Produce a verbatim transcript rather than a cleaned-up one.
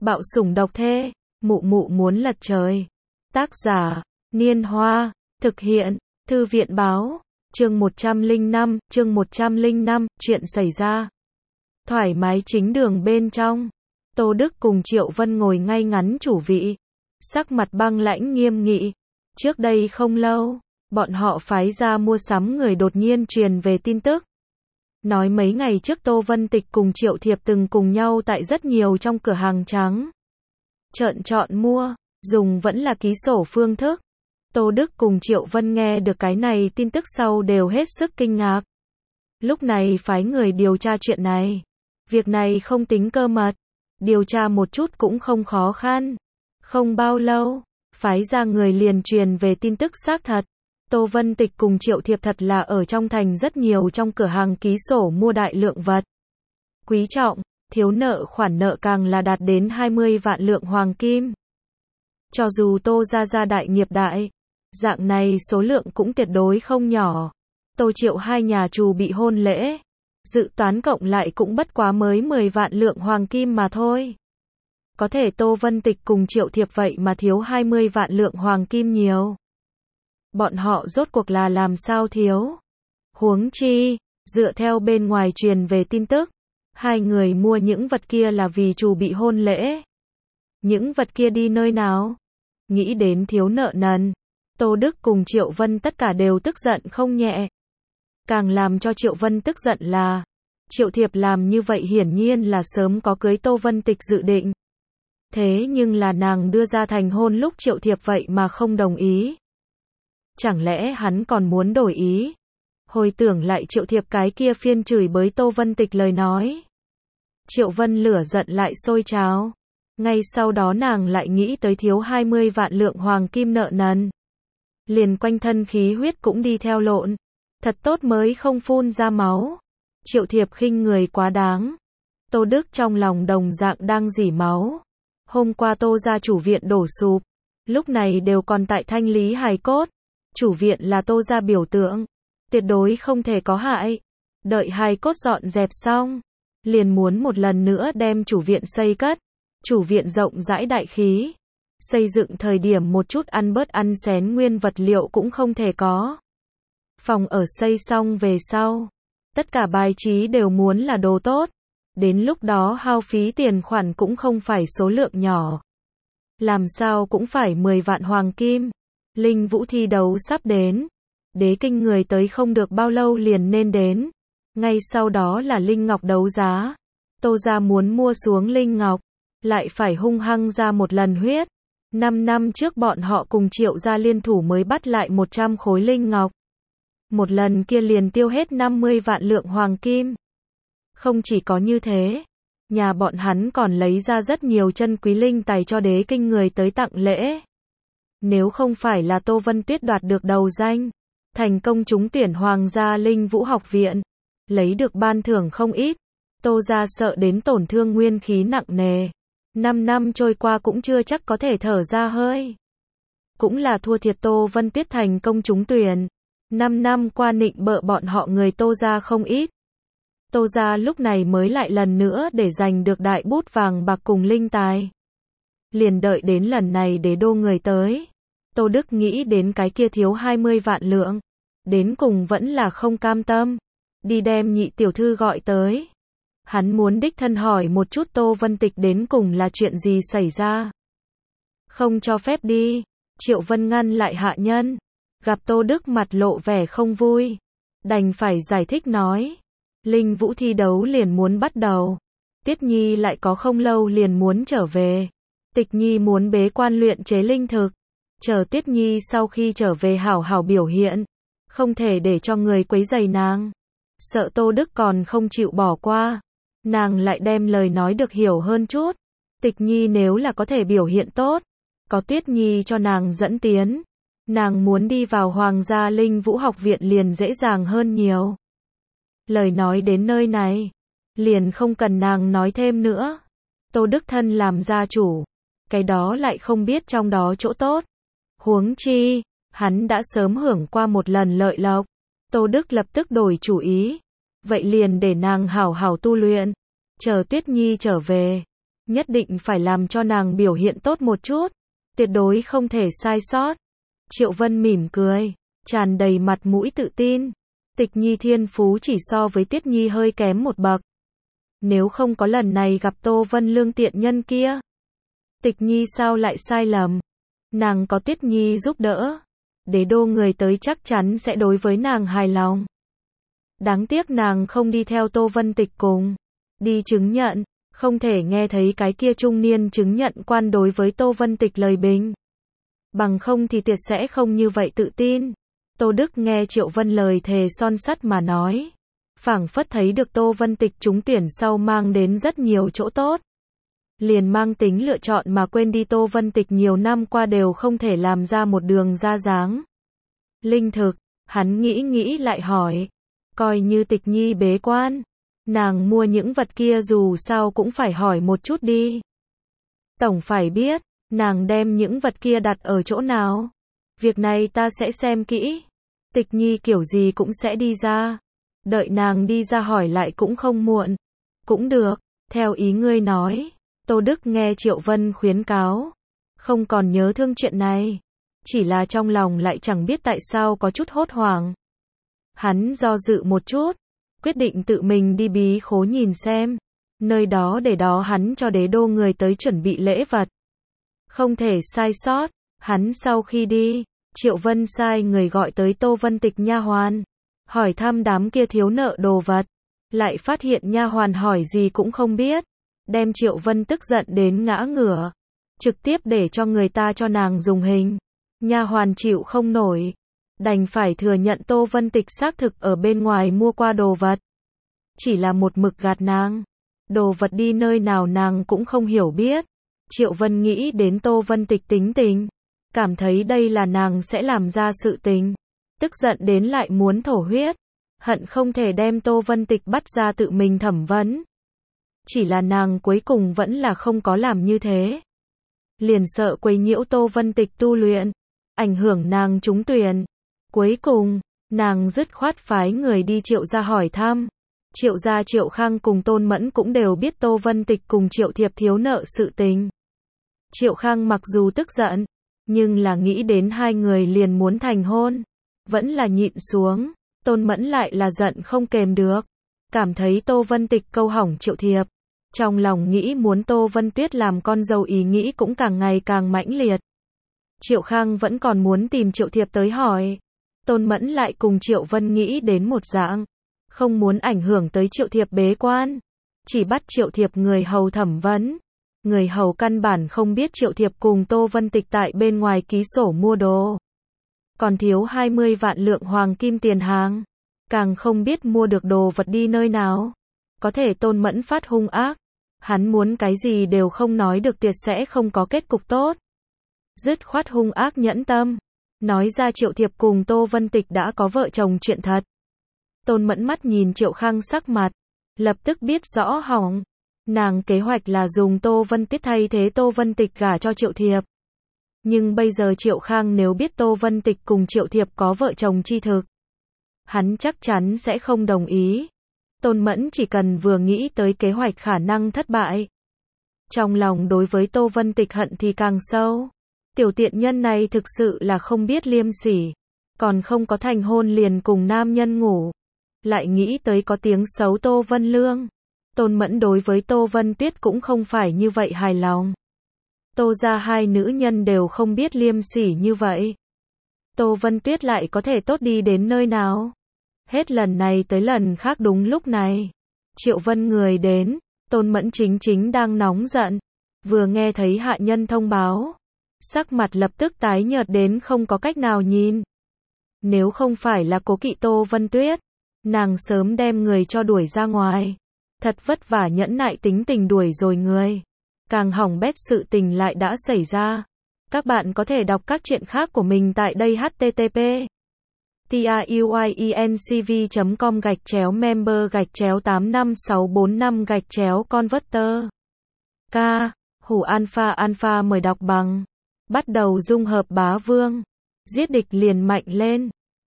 Bạo sủng độc thê, mụ mụ muốn lật trời. Tác giả, Niên Hoa, thực hiện, Thư viện báo, chương một trăm lẻ năm, chương một trăm lẻ năm, chuyện xảy ra. Thoải mái chính đường bên trong, Tô Đức cùng Triệu Vân ngồi ngay ngắn chủ vị, sắc mặt băng lãnh nghiêm nghị. Trước đây không lâu, bọn họ phái ra mua sắm người đột nhiên truyền về tin tức. Nói mấy ngày trước Tô Vân Tịch cùng Triệu Thiệp từng cùng nhau tại rất nhiều trong cửa hàng trắng trợn chọn mua, dùng vẫn là ký sổ phương thức. Tô Đức cùng Triệu Vân nghe được cái này tin tức sau đều hết sức kinh ngạc. Lúc này phái người điều tra chuyện này. Việc này không tính cơ mật, điều tra một chút cũng không khó khăn. Không bao lâu, phái ra người liền truyền về tin tức xác thật. Tô Vân Tịch cùng Triệu Thiệp thật là ở trong thành rất nhiều trong cửa hàng ký sổ mua đại lượng vật quý trọng, thiếu nợ khoản nợ càng là đạt đến hai mươi vạn lượng hoàng kim. Cho dù Tô gia gia đại nghiệp đại, dạng này số lượng cũng tuyệt đối không nhỏ. Tô Triệu hai nhà trù bị hôn lễ, dự toán cộng lại cũng bất quá mới mười vạn lượng hoàng kim mà thôi. Có thể Tô Vân Tịch cùng Triệu Thiệp vậy mà thiếu hai mươi vạn lượng hoàng kim nhiều. Bọn họ rốt cuộc là làm sao thiếu? Huống chi, dựa theo bên ngoài truyền về tin tức, hai người mua những vật kia là vì trù bị hôn lễ. Những vật kia đi nơi nào? Nghĩ đến thiếu nợ nần, Tô Đức cùng Triệu Vân tất cả đều tức giận không nhẹ. Càng làm cho Triệu Vân tức giận là, Triệu Thiệp làm như vậy hiển nhiên là sớm có cưới Tô Vân Tịch dự định. Thế nhưng là nàng đưa ra thành hôn lúc Triệu Thiệp vậy mà không đồng ý. Chẳng lẽ hắn còn muốn đổi ý? Hồi tưởng lại Triệu Thiệp cái kia phiên chửi bới Tô Vân Tịch lời nói. Triệu Vân lửa giận lại sôi trào. Ngay sau đó nàng lại nghĩ tới thiếu hai mươi vạn lượng hoàng kim nợ nần. Liền quanh thân khí huyết cũng đi theo lộn. Thật tốt mới không phun ra máu. Triệu Thiệp khinh người quá đáng. Tô Đức trong lòng đồng dạng đang rỉ máu. Hôm qua Tô gia chủ viện đổ sụp. Lúc này đều còn tại thanh lý hài cốt. Chủ viện là Tô gia biểu tượng. Tuyệt đối không thể có hại. Đợi hài cốt dọn dẹp xong. Liền muốn một lần nữa đem chủ viện xây cất. Chủ viện rộng rãi đại khí. Xây dựng thời điểm một chút ăn bớt ăn xén nguyên vật liệu cũng không thể có. Phòng ở xây xong về sau. Tất cả bài trí đều muốn là đồ tốt. Đến lúc đó hao phí tiền khoản cũng không phải số lượng nhỏ. Làm sao cũng phải mười vạn hoàng kim. Linh vũ thi đấu sắp đến. Đế kinh người tới không được bao lâu liền nên đến. Ngay sau đó là Linh Ngọc đấu giá. Tô gia muốn mua xuống Linh Ngọc. Lại phải hung hăng ra một lần huyết. Năm năm trước bọn họ cùng Triệu gia liên thủ mới bắt lại một trăm khối Linh Ngọc. Một lần kia liền tiêu hết năm mươi vạn lượng hoàng kim. Không chỉ có như thế. Nhà bọn hắn còn lấy ra rất nhiều chân quý linh tài cho đế kinh người tới tặng lễ. Nếu không phải là Tô Vân Tuyết đoạt được đầu danh, thành công trúng tuyển Hoàng gia Linh Vũ học viện, lấy được ban thưởng không ít, Tô gia sợ đến tổn thương nguyên khí nặng nề. Năm năm trôi qua cũng chưa chắc có thể thở ra hơi. Cũng là thua thiệt Tô Vân Tuyết thành công trúng tuyển. Năm năm qua nịnh bợ bọn họ người Tô gia không ít. Tô gia lúc này mới lại lần nữa để giành được đại bút vàng bạc cùng linh tài. Liền đợi đến lần này đế đô người tới. Tô Đức nghĩ đến cái kia thiếu hai mươi vạn lượng. Đến cùng vẫn là không cam tâm. Đi đem nhị tiểu thư gọi tới. Hắn muốn đích thân hỏi một chút Tô Vân Tịch đến cùng là chuyện gì xảy ra. Không cho phép đi. Triệu Vân ngăn lại hạ nhân. Gặp Tô Đức mặt lộ vẻ không vui. Đành phải giải thích nói. Linh vũ thi đấu liền muốn bắt đầu. Tiết Nhi lại có không lâu liền muốn trở về. Tịch Nhi muốn bế quan luyện chế linh thực. Chờ Tiết Nhi sau khi trở về hảo hảo biểu hiện. Không thể để cho người quấy rầy nàng. Sợ Tô Đức còn không chịu bỏ qua. Nàng lại đem lời nói được hiểu hơn chút. Tịch Nhi nếu là có thể biểu hiện tốt. Có Tiết Nhi cho nàng dẫn tiến. Nàng muốn đi vào Hoàng gia Linh Vũ học viện liền dễ dàng hơn nhiều. Lời nói đến nơi này. Liền không cần nàng nói thêm nữa. Tô Đức thân làm gia chủ. Cái đó lại không biết trong đó chỗ tốt. Huống chi, hắn đã sớm hưởng qua một lần lợi lộc. Tô Đức lập tức đổi chủ ý. Vậy liền để nàng hảo hảo tu luyện. Chờ Tuyết Nhi trở về. Nhất định phải làm cho nàng biểu hiện tốt một chút. Tuyệt đối không thể sai sót. Triệu Vân mỉm cười, tràn đầy mặt mũi tự tin. Tịch Nhi thiên phú chỉ so với Tuyết Nhi hơi kém một bậc. Nếu không có lần này gặp Tô Vân Lương tiện nhân kia, Tịch Nhi sao lại sai lầm. Nàng có Tuyết Nhi giúp đỡ, đế đô người tới chắc chắn sẽ đối với nàng hài lòng. Đáng tiếc nàng không đi theo Tô Vân Tịch cùng đi chứng nhận, không thể nghe thấy cái kia trung niên chứng nhận quan đối với Tô Vân Tịch lời bình. Bằng không thì tuyệt sẽ không như vậy tự tin. Tô Đức nghe Triệu Vân lời thề son sắt mà nói, phảng phất thấy được Tô Vân Tịch trúng tuyển sau mang đến rất nhiều chỗ tốt. Liền mang tính lựa chọn mà quên đi Tô Vân Tịch nhiều năm qua đều không thể làm ra một đường ra dáng. Linh thực, hắn nghĩ nghĩ lại hỏi, coi như Tịch Nhi bế quan, nàng mua những vật kia dù sao cũng phải hỏi một chút đi. Tổng phải biết, nàng đem những vật kia đặt ở chỗ nào. Việc này ta sẽ xem kỹ. Tịch Nhi kiểu gì cũng sẽ đi ra. Đợi nàng đi ra hỏi lại cũng không muộn. Cũng được, theo ý ngươi nói. Tô Đức nghe Triệu Vân khuyến cáo, không còn nhớ thương chuyện này. Chỉ là trong lòng lại chẳng biết tại sao có chút hốt hoảng. Hắn do dự một chút, quyết định tự mình đi bí khố nhìn xem. Nơi đó để đó hắn cho đế đô người tới chuẩn bị lễ vật. Không thể sai sót. Hắn sau khi đi, Triệu Vân sai người gọi tới Tô Vân Tịch nha hoàn, hỏi thăm đám kia thiếu nợ đồ vật, lại phát hiện nha hoàn hỏi gì cũng không biết, đem Triệu Vân tức giận đến ngã ngửa, trực tiếp để cho người ta cho nàng dùng hình. Nha hoàn chịu không nổi, đành phải thừa nhận Tô Vân Tịch xác thực ở bên ngoài mua qua đồ vật, chỉ là một mực gạt nàng. Đồ vật đi nơi nào nàng cũng không hiểu biết. Triệu Vân nghĩ đến Tô Vân Tịch tính tình, cảm thấy đây là nàng sẽ làm ra sự tình, tức giận đến lại muốn thổ huyết, hận không thể đem Tô Vân Tịch bắt ra tự mình thẩm vấn. Chỉ là nàng cuối cùng vẫn là không có làm như thế. Liền sợ quấy nhiễu Tô Vân Tịch tu luyện, ảnh hưởng nàng trúng tuyển. Cuối cùng, nàng dứt khoát phái người đi Triệu gia hỏi thăm. Triệu gia Triệu Khang cùng Tôn Mẫn cũng đều biết Tô Vân Tịch cùng Triệu Thiệp thiếu nợ sự tình. Triệu Khang mặc dù tức giận, nhưng là nghĩ đến hai người liền muốn thành hôn, vẫn là nhịn xuống. Tôn Mẫn lại là giận không kềm được, cảm thấy Tô Vân Tịch câu hỏng Triệu Thiệp. Trong lòng nghĩ muốn Tô Vân Tuyết làm con dâu ý nghĩ cũng càng ngày càng mãnh liệt. Triệu Khang vẫn còn muốn tìm Triệu Thiệp tới hỏi. Tôn Mẫn lại cùng Triệu Vân nghĩ đến một dạng, không muốn ảnh hưởng tới Triệu Thiệp bế quan, chỉ bắt Triệu Thiệp người hầu thẩm vấn. Người hầu căn bản không biết Triệu Thiệp cùng Tô Vân Tịch tại bên ngoài ký sổ mua đồ, còn thiếu hai mươi vạn lượng hoàng kim tiền hàng, càng không biết mua được đồ vật đi nơi nào. Có thể Tôn Mẫn phát hung ác, hắn muốn cái gì đều không nói được tuyệt sẽ không có kết cục tốt. Dứt khoát hung ác nhẫn tâm, nói ra Triệu Thiệp cùng Tô Vân Tịch đã có vợ chồng chuyện thật. Tôn Mẫn mắt nhìn Triệu Khang sắc mặt, lập tức biết rõ hỏng. Nàng kế hoạch là dùng Tô Vân Tuyết thay thế Tô Vân Tịch gả cho Triệu Thiệp. Nhưng bây giờ Triệu Khang nếu biết Tô Vân Tịch cùng Triệu Thiệp có vợ chồng chi thực, hắn chắc chắn sẽ không đồng ý. Tôn Mẫn chỉ cần vừa nghĩ tới kế hoạch khả năng thất bại, trong lòng đối với Tô Vân Tịch hận thì càng sâu. Tiểu tiện nhân này thực sự là không biết liêm sỉ, còn không có thành hôn liền cùng nam nhân ngủ, lại nghĩ tới có tiếng xấu Tô Vân Lương. Tôn Mẫn đối với Tô Vân Tuyết cũng không phải như vậy hài lòng. Tô gia hai nữ nhân đều không biết liêm sỉ như vậy, Tô Vân Tuyết lại có thể tốt đi đến nơi nào. Hết lần này tới lần khác đúng lúc này, Triệu Vân người đến. Tôn Mẫn chính chính đang nóng giận, vừa nghe thấy hạ nhân thông báo, sắc mặt lập tức tái nhợt đến không có cách nào nhìn. Nếu không phải là cố kỵ Tô Vân Tuyết, nàng sớm đem người cho đuổi ra ngoài. Thật vất vả nhẫn nại tính tình đuổi rồi người, càng hỏng bét sự tình lại đã xảy ra. Các bạn có thể đọc các truyện khác của mình tại đây h t t p truyencv chấm com gạch chéo member gạch chéo tám năm sáu bốn năm gạch chéo converter. K. Hủ alpha alpha mời đọc bằng. Bắt đầu dung hợp bá vương. Giết địch liền mạnh lên.